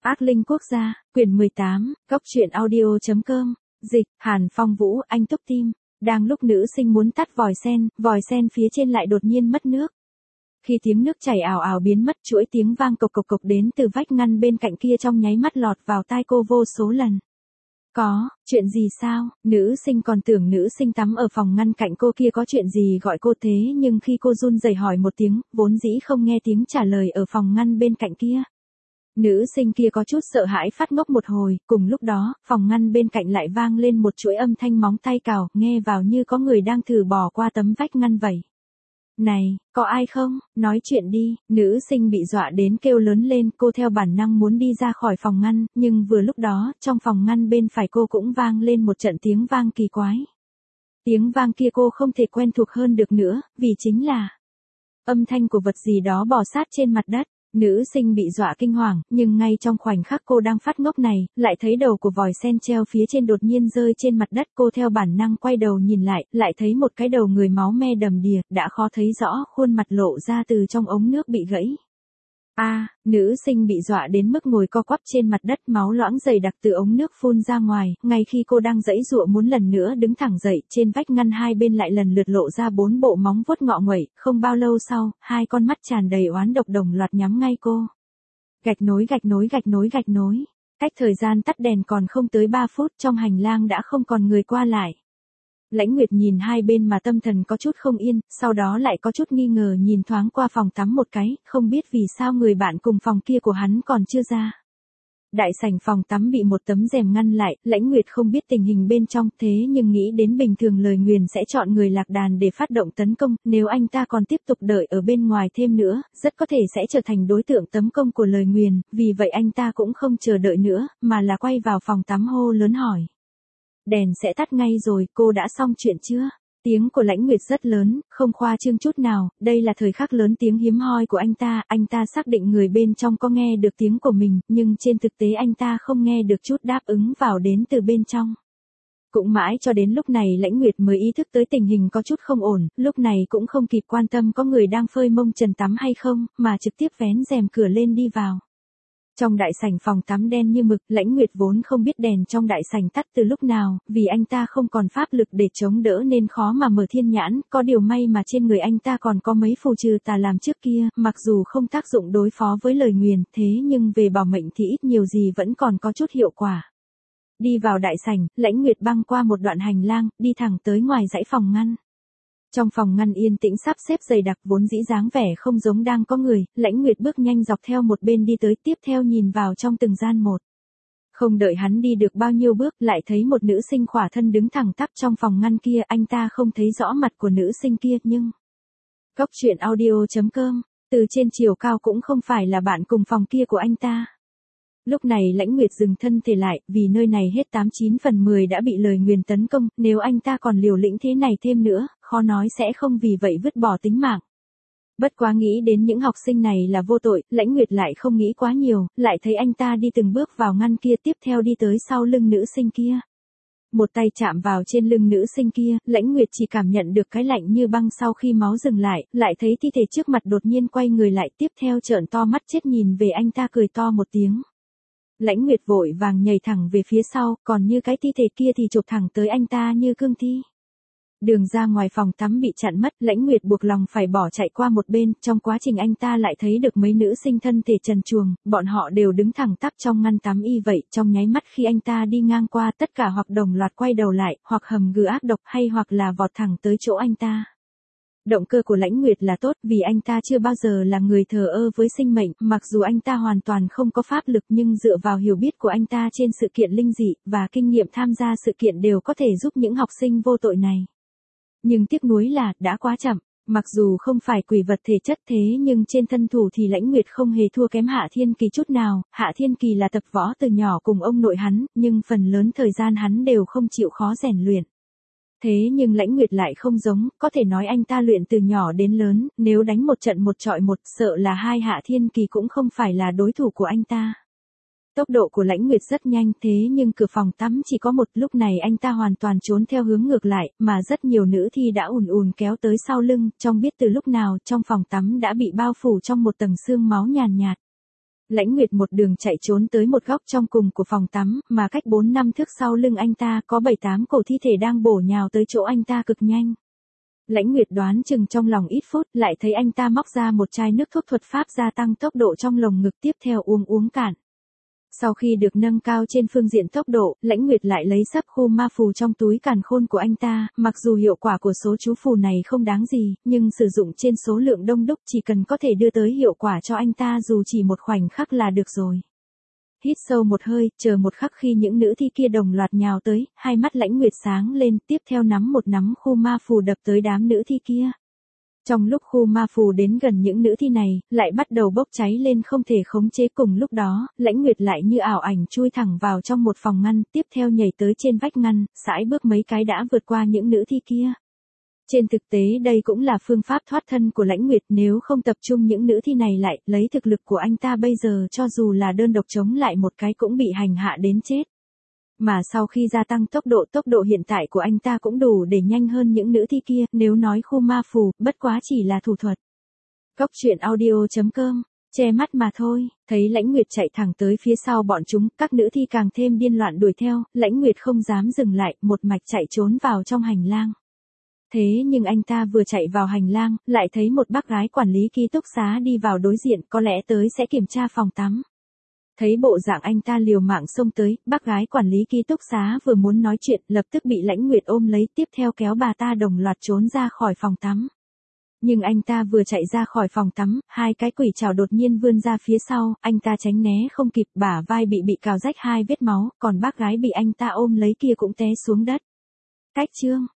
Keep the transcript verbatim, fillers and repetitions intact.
Ác linh quốc gia, quyển mười tám, góc truyện audio.com, dịch, Hàn Phong Vũ, anh túc tim. Đang lúc nữ sinh muốn tắt vòi sen, vòi sen phía trên lại đột nhiên mất nước. Khi tiếng nước chảy ào ào biến mất, chuỗi tiếng vang cộc cộc cộc đến từ vách ngăn bên cạnh kia trong nháy mắt lọt vào tai cô vô số lần. Có, chuyện gì sao? Nữ sinh còn tưởng nữ sinh tắm ở phòng ngăn cạnh cô kia có chuyện gì gọi cô thế, nhưng khi cô run rẩy hỏi một tiếng, vốn dĩ không nghe tiếng trả lời ở phòng ngăn bên cạnh kia. Nữ sinh kia có chút sợ hãi phát ngốc một hồi, cùng lúc đó, phòng ngăn bên cạnh lại vang lên một chuỗi âm thanh móng tay cào, nghe vào như có người đang thử bò qua tấm vách ngăn vậy. Này, có ai không? Nói chuyện đi. Nữ sinh bị dọa đến kêu lớn lên, cô theo bản năng muốn đi ra khỏi phòng ngăn, nhưng vừa lúc đó, trong phòng ngăn bên phải cô cũng vang lên một trận tiếng vang kỳ quái. Tiếng vang kia cô không thể quen thuộc hơn được nữa, vì chính là âm thanh của vật gì đó bò sát trên mặt đất. Nữ sinh bị dọa kinh hoàng, nhưng ngay trong khoảnh khắc cô đang phát ngốc này, lại thấy đầu của vòi sen treo phía trên đột nhiên rơi trên mặt đất. Cô theo bản năng quay đầu nhìn lại, lại thấy một cái đầu người máu me đầm đìa, đã khó thấy rõ, khuôn mặt lộ ra từ trong ống nước bị gãy. A, à, nữ sinh bị dọa đến mức ngồi co quắp trên mặt đất, máu loãng dày đặc từ ống nước phun ra ngoài. Ngay khi cô đang giãy giụa muốn lần nữa đứng thẳng dậy, trên vách ngăn hai bên lại lần lượt lộ ra bốn bộ móng vuốt ngọ nguậy. Không bao lâu sau, hai con mắt tràn đầy oán độc đồng loạt nhắm ngay cô. Gạch nối gạch nối gạch nối gạch nối. Cách thời gian tắt đèn còn không tới ba phút, trong hành lang đã không còn người qua lại. Lãnh Nguyệt nhìn hai bên mà tâm thần có chút không yên, sau đó lại có chút nghi ngờ nhìn thoáng qua phòng tắm một cái, không biết vì sao người bạn cùng phòng kia của hắn còn chưa ra. Đại sảnh phòng tắm bị một tấm rèm ngăn lại, Lãnh Nguyệt không biết tình hình bên trong, thế nhưng nghĩ đến bình thường lời nguyền sẽ chọn người lạc đàn để phát động tấn công, nếu anh ta còn tiếp tục đợi ở bên ngoài thêm nữa, rất có thể sẽ trở thành đối tượng tấn công của lời nguyền, vì vậy anh ta cũng không chờ đợi nữa, mà là quay vào phòng tắm hô lớn hỏi. Đèn sẽ tắt ngay rồi, cô đã xong chuyện chưa? Tiếng của Lãnh Nguyệt rất lớn, không khoa trương chút nào, đây là thời khắc lớn tiếng hiếm hoi của anh ta, anh ta xác định người bên trong có nghe được tiếng của mình, nhưng trên thực tế anh ta không nghe được chút đáp ứng vào đến từ bên trong. Cũng mãi cho đến lúc này Lãnh Nguyệt mới ý thức tới tình hình có chút không ổn, lúc này cũng không kịp quan tâm có người đang phơi mông trần tắm hay không, mà trực tiếp vén rèm cửa lên đi vào. Trong đại sảnh phòng tắm đen như mực, Lãnh Nguyệt vốn không biết đèn trong đại sảnh tắt từ lúc nào, vì anh ta không còn pháp lực để chống đỡ nên khó mà mở thiên nhãn, có điều may mà trên người anh ta còn có mấy phù trừ tà làm trước kia, mặc dù không tác dụng đối phó với lời nguyền, thế nhưng về bảo mệnh thì ít nhiều gì vẫn còn có chút hiệu quả. Đi vào đại sảnh, Lãnh Nguyệt băng qua một đoạn hành lang, đi thẳng tới ngoài dãy phòng ngăn. Trong phòng ngăn yên tĩnh sắp xếp dày đặc vốn dĩ dáng vẻ không giống đang có người, Lãnh Nguyệt bước nhanh dọc theo một bên đi tới, tiếp theo nhìn vào trong từng gian một. Không đợi hắn đi được bao nhiêu bước, lại thấy một nữ sinh khỏa thân đứng thẳng tắp trong phòng ngăn kia, anh ta không thấy rõ mặt của nữ sinh kia nhưng... Góc truyện audio.com, từ trên chiều cao cũng không phải là bạn cùng phòng kia của anh ta. Lúc này Lãnh Nguyệt dừng thân thể lại, vì nơi này hết tám chín phần mười đã bị lời nguyền tấn công, nếu anh ta còn liều lĩnh thế này thêm nữa, khó nói sẽ không vì vậy vứt bỏ tính mạng. Bất quá nghĩ đến những học sinh này là vô tội, Lãnh Nguyệt lại không nghĩ quá nhiều, lại thấy anh ta đi từng bước vào ngăn kia, tiếp theo đi tới sau lưng nữ sinh kia. Một tay chạm vào trên lưng nữ sinh kia, Lãnh Nguyệt chỉ cảm nhận được cái lạnh như băng sau khi máu dừng lại, lại thấy thi thể trước mặt đột nhiên quay người lại, tiếp theo trợn to mắt chết nhìn về anh ta cười to một tiếng. Lãnh Nguyệt vội vàng nhảy thẳng về phía sau, còn như cái thi thể kia thì chụp thẳng tới anh ta như cương thi. Đường ra ngoài phòng tắm bị chặn mất, Lãnh Nguyệt buộc lòng phải bỏ chạy qua một bên, trong quá trình anh ta lại thấy được mấy nữ sinh thân thể trần truồng, bọn họ đều đứng thẳng tắp trong ngăn tắm y vậy, trong nháy mắt khi anh ta đi ngang qua tất cả hoặc đồng loạt quay đầu lại, hoặc hầm gừ ác độc hay hoặc là vọt thẳng tới chỗ anh ta. Động cơ của Lãnh Nguyệt là tốt vì anh ta chưa bao giờ là người thờ ơ với sinh mệnh, mặc dù anh ta hoàn toàn không có pháp lực nhưng dựa vào hiểu biết của anh ta trên sự kiện linh dị, và kinh nghiệm tham gia sự kiện đều có thể giúp những học sinh vô tội này. Nhưng tiếc nuối là, đã quá chậm, mặc dù không phải quỷ vật thể chất thế nhưng trên thân thủ thì Lãnh Nguyệt không hề thua kém Hạ Thiên Kỳ chút nào, Hạ Thiên Kỳ là tập võ từ nhỏ cùng ông nội hắn, nhưng phần lớn thời gian hắn đều không chịu khó rèn luyện. Thế nhưng Lãnh Nguyệt lại không giống, có thể nói anh ta luyện từ nhỏ đến lớn, nếu đánh một trận một trọi một, sợ là hai Hạ Thiên Kỳ cũng không phải là đối thủ của anh ta. Tốc độ của Lãnh Nguyệt rất nhanh, thế nhưng cửa phòng tắm chỉ có một, lúc này anh ta hoàn toàn trốn theo hướng ngược lại, mà rất nhiều nữ thi đã ùn ùn kéo tới sau lưng, trong biết từ lúc nào trong phòng tắm đã bị bao phủ trong một tầng sương máu nhàn nhạt. Lãnh Nguyệt một đường chạy trốn tới một góc trong cùng của phòng tắm, mà cách bốn năm thước sau lưng anh ta có bảy tám cổ thi thể đang bổ nhào tới chỗ anh ta cực nhanh. Lãnh Nguyệt đoán chừng trong lòng ít phút, lại thấy anh ta móc ra một chai nước thuốc thuật pháp gia tăng tốc độ trong lồng ngực, tiếp theo uống uống cạn. Sau khi được nâng cao trên phương diện tốc độ, Lãnh Nguyệt lại lấy sắp khu ma phù trong túi càn khôn của anh ta, mặc dù hiệu quả của số chú phù này không đáng gì, nhưng sử dụng trên số lượng đông đúc chỉ cần có thể đưa tới hiệu quả cho anh ta dù chỉ một khoảnh khắc là được rồi. Hít sâu một hơi, chờ một khắc khi những nữ thi kia đồng loạt nhào tới, hai mắt Lãnh Nguyệt sáng lên, tiếp theo nắm một nắm khu ma phù đập tới đám nữ thi kia. Trong lúc khu ma phù đến gần những nữ thi này, lại bắt đầu bốc cháy lên không thể khống chế, cùng lúc đó, Lãnh Nguyệt lại như ảo ảnh chui thẳng vào trong một phòng ngăn, tiếp theo nhảy tới trên vách ngăn, sải bước mấy cái đã vượt qua những nữ thi kia. Trên thực tế đây cũng là phương pháp thoát thân của Lãnh Nguyệt, nếu không tập trung những nữ thi này lại, lấy thực lực của anh ta bây giờ cho dù là đơn độc chống lại một cái cũng bị hành hạ đến chết. Mà sau khi gia tăng tốc độ, tốc độ hiện tại của anh ta cũng đủ để nhanh hơn những nữ thi kia, nếu nói khu ma phù, bất quá chỉ là thủ thuật. Cốc truyện audio chấm com, che mắt mà thôi, thấy Lãnh Nguyệt chạy thẳng tới phía sau bọn chúng, các nữ thi càng thêm điên loạn đuổi theo, Lãnh Nguyệt không dám dừng lại, một mạch chạy trốn vào trong hành lang. Thế nhưng anh ta vừa chạy vào hành lang, lại thấy một bác gái quản lý ký túc xá đi vào đối diện, có lẽ tới sẽ kiểm tra phòng tắm. Thấy bộ dạng anh ta liều mạng xông tới, bác gái quản lý ký túc xá vừa muốn nói chuyện, lập tức bị Lãnh Nguyệt ôm lấy, tiếp theo kéo bà ta đồng loạt trốn ra khỏi phòng tắm. Nhưng anh ta vừa chạy ra khỏi phòng tắm, hai cái quỷ trảo đột nhiên vươn ra phía sau, anh ta tránh né không kịp, bả vai bị bị cào rách hai vết máu, còn bác gái bị anh ta ôm lấy kia cũng té xuống đất. Cách chương